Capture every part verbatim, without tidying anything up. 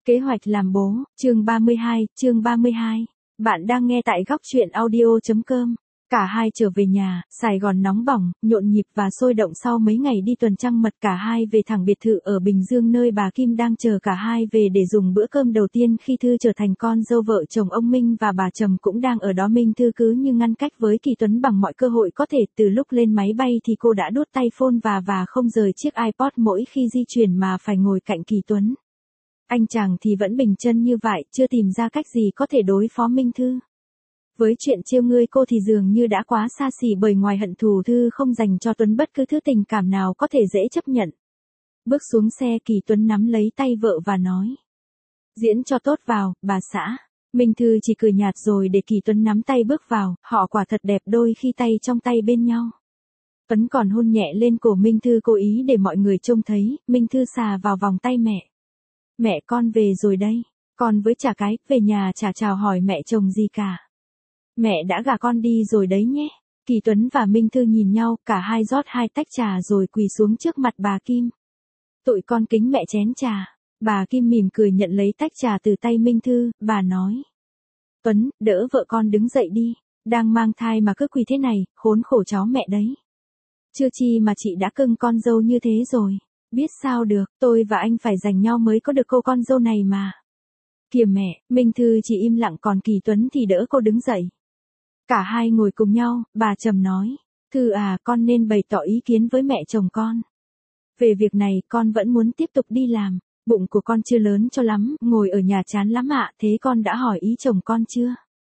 Kế hoạch làm bố, chương ba mươi hai, chương ba mươi hai. Bạn đang nghe tại góc truyện audio.com. Cả hai trở về nhà, Sài Gòn nóng bỏng, nhộn nhịp và sôi động sau mấy ngày đi tuần trăng mật. Cả hai về thẳng biệt thự ở Bình Dương nơi bà Kim đang chờ cả hai về để dùng bữa cơm đầu tiên khi Thư trở thành con dâu vợ chồng ông Minh, và bà Trầm cũng đang ở đó. Minh Thư cứ như ngăn cách với Kỳ Tuấn bằng mọi cơ hội có thể. Từ lúc lên máy bay thì cô đã đút tay phone và và không rời chiếc iPod mỗi khi di chuyển mà phải ngồi cạnh Kỳ Tuấn. Anh chàng thì vẫn bình chân như vậy, chưa tìm ra cách gì có thể đối phó Minh Thư. Với chuyện trêu ngươi cô thì dường như đã quá xa xỉ, bởi ngoài hận thù Thư không dành cho Tuấn bất cứ thứ tình cảm nào có thể dễ chấp nhận. Bước xuống xe, Kỳ Tuấn nắm lấy tay vợ và nói: "Diễn cho tốt vào, bà xã." Minh Thư chỉ cười nhạt rồi để Kỳ Tuấn nắm tay bước vào, họ quả thật đẹp đôi khi tay trong tay bên nhau. Tuấn còn hôn nhẹ lên cổ Minh Thư cố ý để mọi người trông thấy. Minh Thư xà vào vòng tay mẹ. "Mẹ con về rồi đây." Con với chả cái, về nhà chả chào hỏi mẹ chồng gì cả. "Mẹ đã gả con đi rồi đấy nhé." Kỳ Tuấn và Minh Thư nhìn nhau, cả hai rót hai tách trà rồi quỳ xuống trước mặt bà Kim. "Tụi con kính mẹ chén trà." Bà Kim mỉm cười nhận lấy tách trà từ tay Minh Thư, bà nói: "Tuấn, đỡ vợ con đứng dậy đi, đang mang thai mà cứ quỳ thế này, khốn khổ cháu mẹ đấy. Chưa chi mà chị đã cưng con dâu như thế rồi. Biết sao được, tôi và anh phải giành nhau mới có được cô con dâu này mà." "Kìa mẹ." Minh Thư chỉ im lặng, còn Kỳ Tuấn thì đỡ cô đứng dậy. Cả hai ngồi cùng nhau, bà Trầm nói: "Thư à, con nên bày tỏ ý kiến với mẹ chồng con. Về việc này, con vẫn muốn tiếp tục đi làm. Bụng của con chưa lớn cho lắm, ngồi ở nhà chán lắm ạ, thế con đã hỏi ý chồng con chưa?"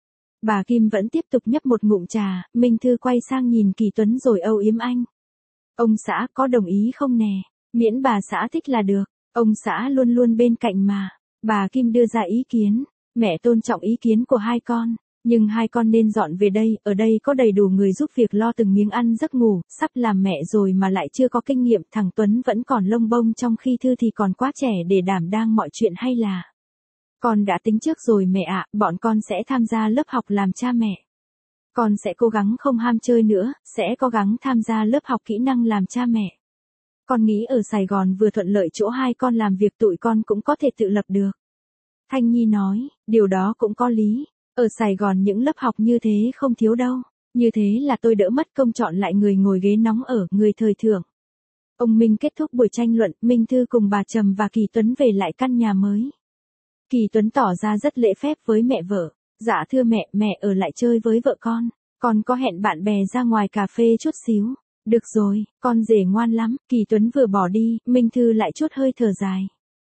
Bà Kim vẫn tiếp tục nhấp một ngụm trà. Minh Thư quay sang nhìn Kỳ Tuấn rồi âu yếm anh: "Ông xã có đồng ý không nè? Miễn bà xã thích là được, ông xã luôn luôn bên cạnh mà." Bà Kim đưa ra ý kiến: "Mẹ tôn trọng ý kiến của hai con, nhưng hai con nên dọn về đây, ở đây có đầy đủ người giúp việc lo từng miếng ăn giấc ngủ, sắp làm mẹ rồi mà lại chưa có kinh nghiệm." Thằng Tuấn vẫn còn lông bông, trong khi Thư thì còn quá trẻ để đảm đang mọi chuyện. "Hay là con đã tính trước rồi mẹ ạ, bọn con sẽ tham gia lớp học làm cha mẹ. Con sẽ cố gắng không ham chơi nữa, sẽ cố gắng tham gia lớp học kỹ năng làm cha mẹ. Con nghĩ ở Sài Gòn vừa thuận lợi chỗ hai con làm việc, tụi con cũng có thể tự lập được." Thanh Nhi nói: "Điều đó cũng có lý. Ở Sài Gòn những lớp học như thế không thiếu đâu. Như thế là tôi đỡ mất công chọn lại người ngồi ghế nóng ở người thời thượng." Ông Minh kết thúc buổi tranh luận. Minh Thư cùng bà Trầm và Kỳ Tuấn về lại căn nhà mới. Kỳ Tuấn tỏ ra rất lễ phép với mẹ vợ: "Dạ thưa mẹ, mẹ ở lại chơi với vợ con. Con có hẹn bạn bè ra ngoài cà phê chút xíu." "Được rồi, con rể ngoan lắm." Kỳ Tuấn vừa bỏ đi, Minh Thư lại chút hơi thở dài.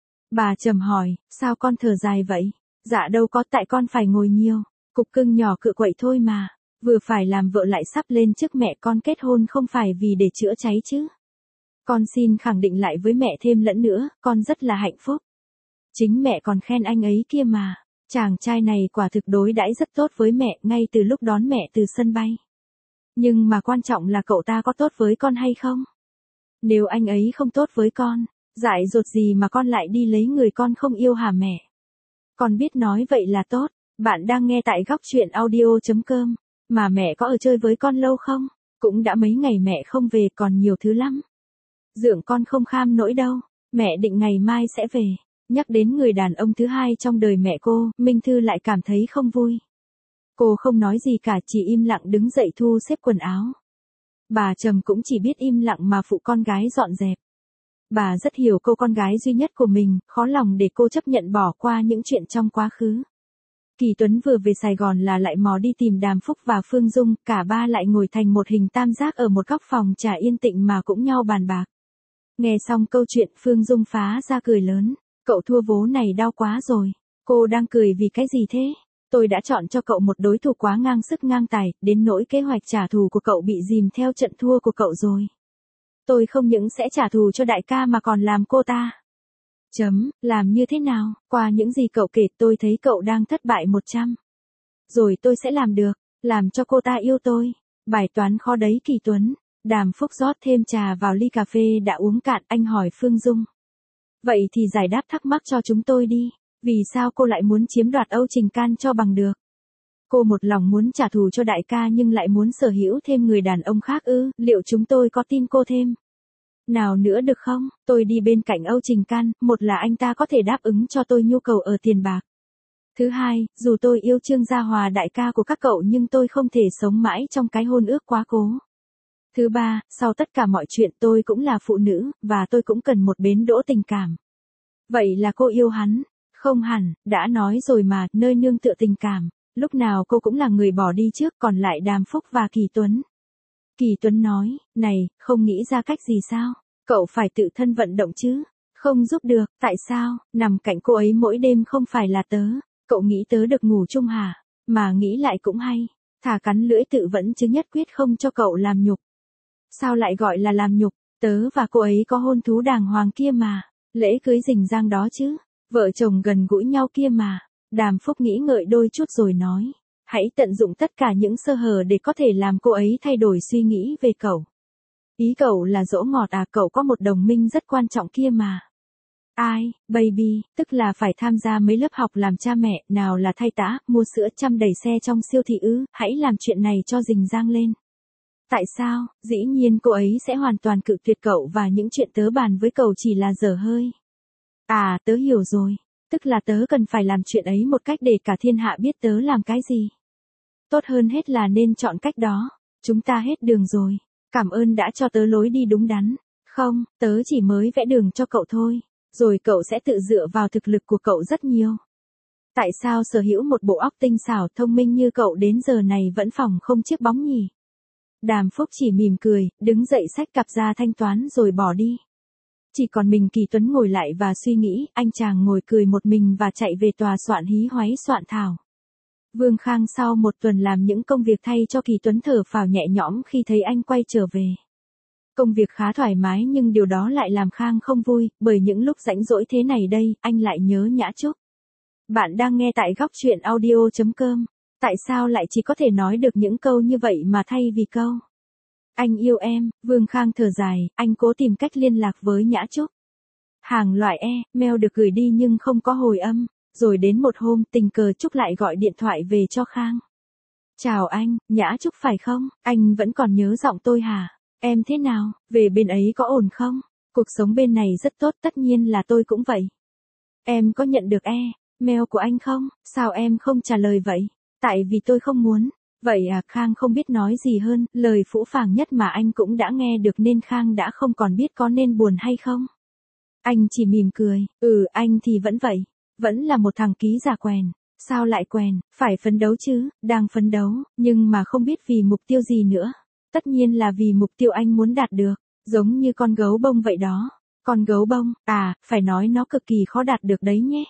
Bà Trầm hỏi: "Sao con thở dài vậy?" "Dạ đâu có, tại con phải ngồi nhiều. Cục cưng nhỏ cựa quậy thôi mà. Vừa phải làm vợ lại sắp lên chức mẹ, con kết hôn không phải vì để chữa cháy chứ. Con xin khẳng định lại với mẹ thêm lẫn nữa, con rất là hạnh phúc. Chính mẹ còn khen anh ấy kia mà. Chàng trai này quả thực đối đãi rất tốt với mẹ ngay từ lúc đón mẹ từ sân bay. Nhưng mà quan trọng là cậu ta có tốt với con hay không? Nếu anh ấy không tốt với con, dại dột gì mà con lại đi lấy người con không yêu hả mẹ?" Con biết nói vậy là tốt. Bạn đang nghe tại góc truyện audio.com. Mà mẹ có ở chơi với con lâu không? Cũng đã mấy ngày mẹ không về, còn nhiều thứ lắm. Dượng con không kham nỗi đâu. Mẹ định ngày mai sẽ về. Nhắc đến người đàn ông thứ hai trong đời mẹ cô, Minh Thư lại cảm thấy không vui. Cô không nói gì cả, chỉ im lặng đứng dậy thu xếp quần áo. Bà Trầm cũng chỉ biết im lặng mà phụ con gái dọn dẹp. Bà rất hiểu cô con gái duy nhất của mình, khó lòng để cô chấp nhận bỏ qua những chuyện trong quá khứ. Kỳ Tuấn vừa về Sài Gòn là lại mò đi tìm Đàm Phúc và Phương Dung, cả ba lại ngồi thành một hình tam giác ở một góc phòng trà yên tĩnh mà cũng nhau bàn bạc. Nghe xong câu chuyện, Phương Dung phá ra cười lớn: "Cậu thua vố này đau quá rồi. Cô đang cười vì cái gì thế? Tôi đã chọn cho cậu một đối thủ quá ngang sức ngang tài, đến nỗi kế hoạch trả thù của cậu bị dìm theo trận thua của cậu rồi. Tôi không những sẽ trả thù cho đại ca mà còn làm cô ta." Chấm, làm như thế nào? Qua những gì cậu kể tôi thấy cậu đang thất bại một trăm. Rồi tôi sẽ làm được, làm cho cô ta yêu tôi. Bài toán khó đấy Kỳ Tuấn. Đàm Phúc rót thêm trà vào ly cà phê đã uống cạn, anh hỏi Phương Dung: "Vậy thì giải đáp thắc mắc cho chúng tôi đi. Vì sao cô lại muốn chiếm đoạt Âu Trình Can cho bằng được? Cô một lòng muốn trả thù cho đại ca nhưng lại muốn sở hữu thêm người đàn ông khác ư? Liệu chúng tôi có tin cô thêm?" Nào nữa được không, tôi đi bên cạnh Âu Trình Can, một là anh ta có thể đáp ứng cho tôi nhu cầu ở tiền bạc. Thứ hai, dù tôi yêu Trương Gia Hòa đại ca của các cậu nhưng tôi không thể sống mãi trong cái hôn ước quá cố. Thứ ba, sau tất cả mọi chuyện tôi cũng là phụ nữ, và tôi cũng cần một bến đỗ tình cảm. Vậy là cô yêu hắn? Không hẳn, đã nói rồi mà, nơi nương tựa tình cảm. Lúc nào cô cũng là người bỏ đi trước, còn lại Đàm Phúc và Kỳ Tuấn. Kỳ Tuấn nói, này, không nghĩ ra cách gì sao? Cậu phải tự thân vận động chứ. Không giúp được, tại sao? Nằm cạnh cô ấy mỗi đêm không phải là tớ. Cậu nghĩ tớ được ngủ chung hả? Mà nghĩ lại cũng hay. Thà cắn lưỡi tự vẫn chứ nhất quyết không cho cậu làm nhục. Sao lại gọi là làm nhục? Tớ và cô ấy có hôn thú đàng hoàng kia mà. Lễ cưới rình rang đó chứ. Vợ chồng gần gũi nhau kia mà. Đàm Phúc nghĩ ngợi đôi chút rồi nói. Hãy tận dụng tất cả những sơ hở để có thể làm cô ấy thay đổi suy nghĩ về cậu. Ý cậu là dỗ ngọt à, cậu có một đồng minh rất quan trọng kia mà. Ai, baby, tức là phải tham gia mấy lớp học làm cha mẹ, nào là thay tã, mua sữa, chăm đầy xe trong siêu thị ư, hãy làm chuyện này cho rình rang lên. Tại sao, dĩ nhiên cô ấy sẽ hoàn toàn cự tuyệt cậu và những chuyện tớ bàn với cậu chỉ là dở hơi. À, tớ hiểu rồi, tức là tớ cần phải làm chuyện ấy một cách để cả thiên hạ biết tớ làm cái gì. Tốt hơn hết là nên chọn cách đó, chúng ta hết đường rồi, cảm ơn đã cho tớ lối đi đúng đắn. Không, tớ chỉ mới vẽ đường cho cậu thôi. Rồi cậu sẽ tự dựa vào thực lực của cậu rất nhiều. Tại sao sở hữu một bộ óc tinh xảo thông minh như cậu đến giờ này vẫn phòng không chiếc bóng nhỉ? Đàm Phúc chỉ mỉm cười, đứng dậy xách cặp ra thanh toán rồi bỏ đi. Chỉ còn mình Kỳ Tuấn ngồi lại và suy nghĩ, anh chàng ngồi cười một mình và chạy về tòa soạn hí hoáy soạn thảo. Vương Khang sau một tuần làm những công việc thay cho Kỳ Tuấn thở phào nhẹ nhõm khi thấy anh quay trở về. Công việc khá thoải mái nhưng điều đó lại làm Khang không vui, bởi những lúc rảnh rỗi thế này đây, anh lại nhớ Nhã Trúc. Bạn đang nghe tại góc truyện audio chấm com. Tại sao lại chỉ có thể nói được những câu như vậy mà thay vì câu anh yêu em, Vương Khang thở dài, anh cố tìm cách liên lạc với Nhã Trúc. Hàng loại e, mail được gửi đi nhưng không có hồi âm, rồi đến một hôm tình cờ Trúc lại gọi điện thoại về cho Khang. Chào anh, Nhã Trúc phải không? Anh vẫn còn nhớ giọng tôi hả? Em thế nào, về bên ấy có ổn không? Cuộc sống bên này rất tốt, tất nhiên là tôi cũng vậy. Em có nhận được e, mail của anh không? Sao em không trả lời vậy? Tại vì tôi không muốn. Vậy à, Khang không biết nói gì hơn, lời phũ phàng nhất mà anh cũng đã nghe được nên Khang đã không còn biết có nên buồn hay không. Anh chỉ mỉm cười, ừ, anh thì vẫn vậy. Vẫn là một thằng ký giả quèn. Sao lại quèn, phải phấn đấu chứ, đang phấn đấu, nhưng mà không biết vì mục tiêu gì nữa. Tất nhiên là vì mục tiêu anh muốn đạt được, giống như con gấu bông vậy đó. Con gấu bông, à, phải nói nó cực kỳ khó đạt được đấy nhé.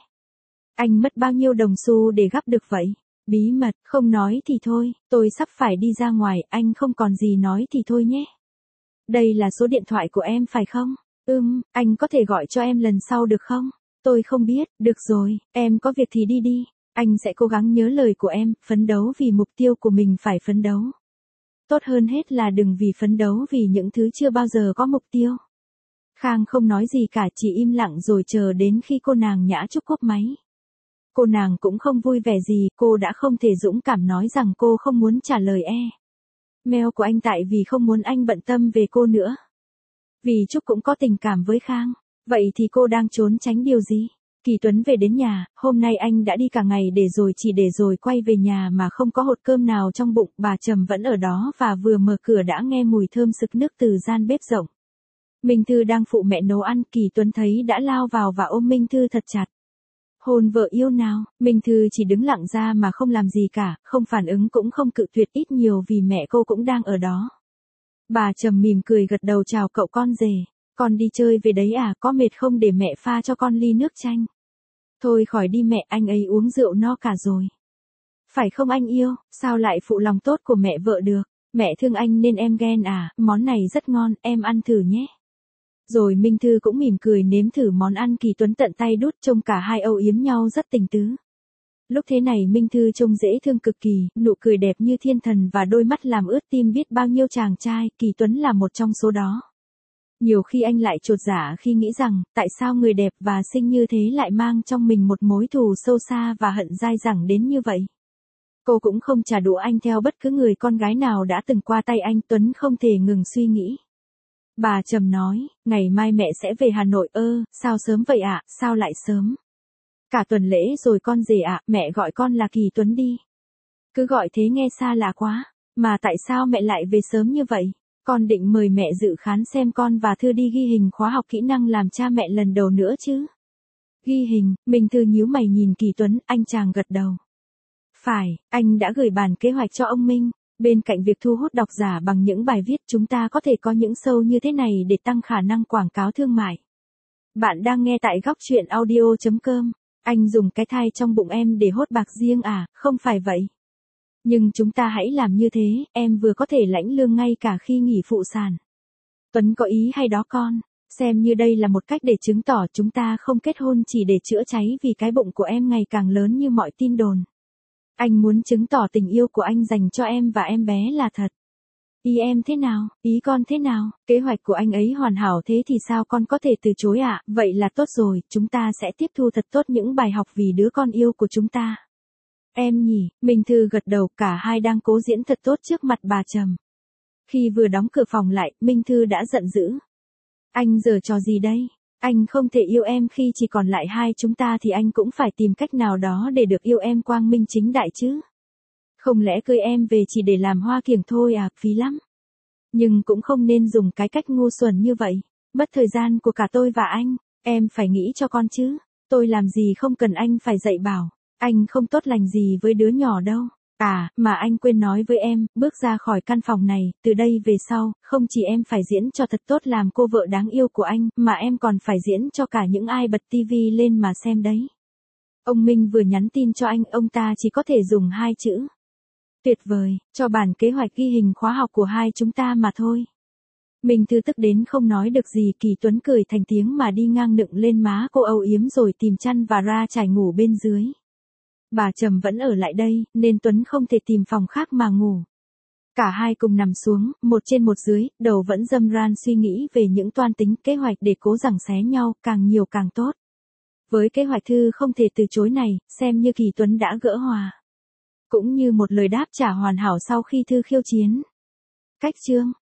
Anh mất bao nhiêu đồng xu để gắp được vậy? Bí mật, không nói thì thôi, tôi sắp phải đi ra ngoài, anh không còn gì nói thì thôi nhé. Đây là số điện thoại của em phải không? Ừm, anh có thể gọi cho em lần sau được không? Tôi không biết, được rồi, em có việc thì đi đi. Anh sẽ cố gắng nhớ lời của em, phấn đấu vì mục tiêu của mình phải phấn đấu. Tốt hơn hết là đừng vì phấn đấu vì những thứ chưa bao giờ có mục tiêu. Khang không nói gì cả, chỉ im lặng rồi chờ đến khi cô nàng Nhã Trúc cúp máy. Cô nàng cũng không vui vẻ gì, cô đã không thể dũng cảm nói rằng cô không muốn trả lời e mail của anh tại vì không muốn anh bận tâm về cô nữa. Vì Trúc cũng có tình cảm với Khang, vậy thì cô đang trốn tránh điều gì? Kỳ Tuấn về đến nhà, hôm nay anh đã đi cả ngày để rồi chỉ để rồi quay về nhà mà không có hột cơm nào trong bụng, bà Trầm vẫn ở đó và vừa mở cửa đã nghe mùi thơm sực nước từ gian bếp rộng. Minh Thư đang phụ mẹ nấu ăn, Kỳ Tuấn thấy đã lao vào và ôm Minh Thư thật chặt. Hôn vợ yêu nào, Minh Thư chỉ đứng lặng ra mà không làm gì cả, không phản ứng cũng không cự tuyệt, ít nhiều vì mẹ cô cũng đang ở đó. Bà Trầm mỉm cười gật đầu chào cậu con rể, con đi chơi về đấy à, có mệt không để mẹ pha cho con ly nước chanh. Thôi khỏi đi mẹ, anh ấy uống rượu no cả rồi. Phải không anh yêu, sao lại phụ lòng tốt của mẹ vợ được, mẹ thương anh nên em ghen à, món này rất ngon, em ăn thử nhé. Rồi Minh Thư cũng mỉm cười nếm thử món ăn, Kỳ Tuấn tận tay đút, trông cả hai âu yếm nhau rất tình tứ. Lúc thế này Minh Thư trông dễ thương cực kỳ, nụ cười đẹp như thiên thần và đôi mắt làm ướt tim biết bao nhiêu chàng trai, Kỳ Tuấn là một trong số đó. Nhiều khi anh lại chột dạ khi nghĩ rằng, tại sao người đẹp và xinh như thế lại mang trong mình một mối thù sâu xa và hận dai dẳng đến như vậy. Cô cũng không trả đũa anh theo bất cứ người con gái nào đã từng qua tay anh, Tuấn không thể ngừng suy nghĩ. Bà Trầm nói, ngày mai mẹ sẽ về Hà Nội. Ơ, sao sớm vậy ạ, sao lại sớm? Cả tuần lễ rồi con rể ạ, mẹ gọi con là Kỳ Tuấn đi. Cứ gọi thế nghe xa lạ quá, mà tại sao mẹ lại về sớm như vậy? Con định mời mẹ dự khán xem con và Thư đi ghi hình khóa học kỹ năng làm cha mẹ lần đầu nữa chứ. Ghi hình, Minh Thư nhíu mày nhìn Kỳ Tuấn, anh chàng gật đầu. Phải, anh đã gửi bản kế hoạch cho ông Minh. Bên cạnh việc thu hút độc giả bằng những bài viết, chúng ta có thể có những show như thế này để tăng khả năng quảng cáo thương mại. Bạn đang nghe tại góc truyện audio chấm com. Anh dùng cái thai trong bụng em để hốt bạc riêng à, không phải vậy. Nhưng chúng ta hãy làm như thế, em vừa có thể lãnh lương ngay cả khi nghỉ phụ sản. Tuấn có ý hay đó con, xem như đây là một cách để chứng tỏ chúng ta không kết hôn chỉ để chữa cháy vì cái bụng của em ngày càng lớn như mọi tin đồn. Anh muốn chứng tỏ tình yêu của anh dành cho em và em bé là thật. Ý em thế nào, ý con thế nào, kế hoạch của anh ấy hoàn hảo thế thì sao con có thể từ chối ạ? À? Vậy là tốt rồi, chúng ta sẽ tiếp thu thật tốt những bài học vì đứa con yêu của chúng ta. Em nhỉ, Minh Thư gật đầu, cả hai đang cố diễn thật tốt trước mặt bà Trầm. Khi vừa đóng cửa phòng lại, Minh Thư đã giận dữ. Anh giở trò gì đây? Anh không thể yêu em khi chỉ còn lại hai chúng ta thì anh cũng phải tìm cách nào đó để được yêu em quang minh chính đại chứ. Không lẽ cưới em về chỉ để làm hoa kiểng thôi à, phí lắm. Nhưng cũng không nên dùng cái cách ngu xuẩn như vậy, mất thời gian của cả tôi và anh, em phải nghĩ cho con chứ. Tôi làm gì không cần anh phải dạy bảo, anh không tốt lành gì với đứa nhỏ đâu. À, mà anh quên nói với em, bước ra khỏi căn phòng này, từ đây về sau, không chỉ em phải diễn cho thật tốt làm cô vợ đáng yêu của anh, mà em còn phải diễn cho cả những ai bật tivi lên mà xem đấy. Ông Minh vừa nhắn tin cho anh, ông ta chỉ có thể dùng hai chữ. Tuyệt vời, cho bản kế hoạch ghi hình khóa học của hai chúng ta mà thôi. Minh Thư tức đến không nói được gì, Kỳ Tuấn cười thành tiếng mà đi ngang nựng lên má cô âu yếm rồi tìm chăn và ra trải ngủ bên dưới. Bà Trầm vẫn ở lại đây, nên Tuấn không thể tìm phòng khác mà ngủ. Cả hai cùng nằm xuống, một trên một dưới, đầu vẫn râm ran suy nghĩ về những toan tính kế hoạch để cố giằng xé nhau, càng nhiều càng tốt. Với kế hoạch Thư không thể từ chối này, xem như Kỳ Tuấn đã gỡ hòa. Cũng như một lời đáp trả hoàn hảo sau khi Thư khiêu chiến. Cách chương